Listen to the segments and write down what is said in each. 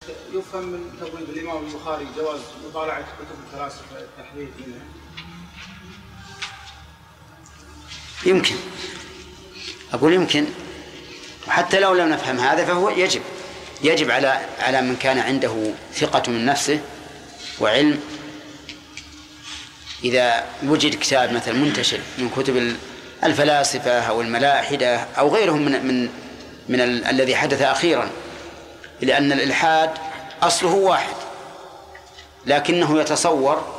يفهم من تبويب الإمام البخاري جواز مطالعة كتب الفلاسفة التحليل منها؟ يمكن، أقول يمكن، وحتى لو لم نفهم هذا فهو يجب على من كان عنده ثقة من نفسه وعلم، إذا وجد كتاب مثلا منتشر من كتب الفلاسفة أو الملاحدة أو غيرهم من الذي حدث أخيرا، لأن الإلحاد أصله واحد لكنه يتصور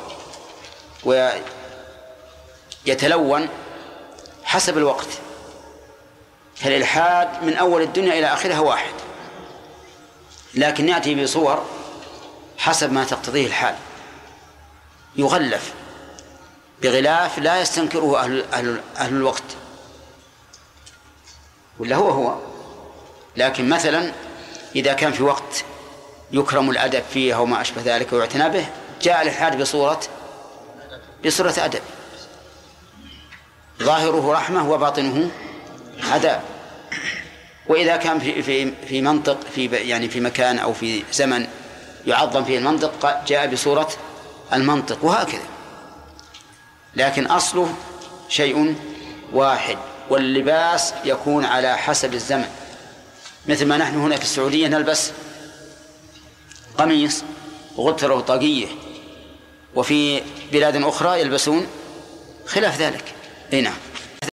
ويتلون حسب الوقت، فالإلحاد من أول الدنيا إلى آخرها واحد، لكن يأتي بصور حسب ما تقتضيه الحال، يغلف بغلاف لا يستنكره أهل الوقت، ولا هو. لكن مثلا إذا كان في وقت يكرم الأدب فيه أو ما أشبه ذلك ويعتنى به، جاء الإلحاد بصورة أدب، ظاهره رحمة وباطنه عذاب. وإذا كان في منطق يعني في مكان أو في زمن يعظم فيه المنطق، جاء بصورة المنطق، وهكذا. لكن أصله شيء واحد، واللباس يكون على حسب الزمن، مثل ما نحن هنا في السعودية نلبس قميص وغترة وطاقية، وفي بلاد أخرى يلبسون خلاف ذلك. نعم.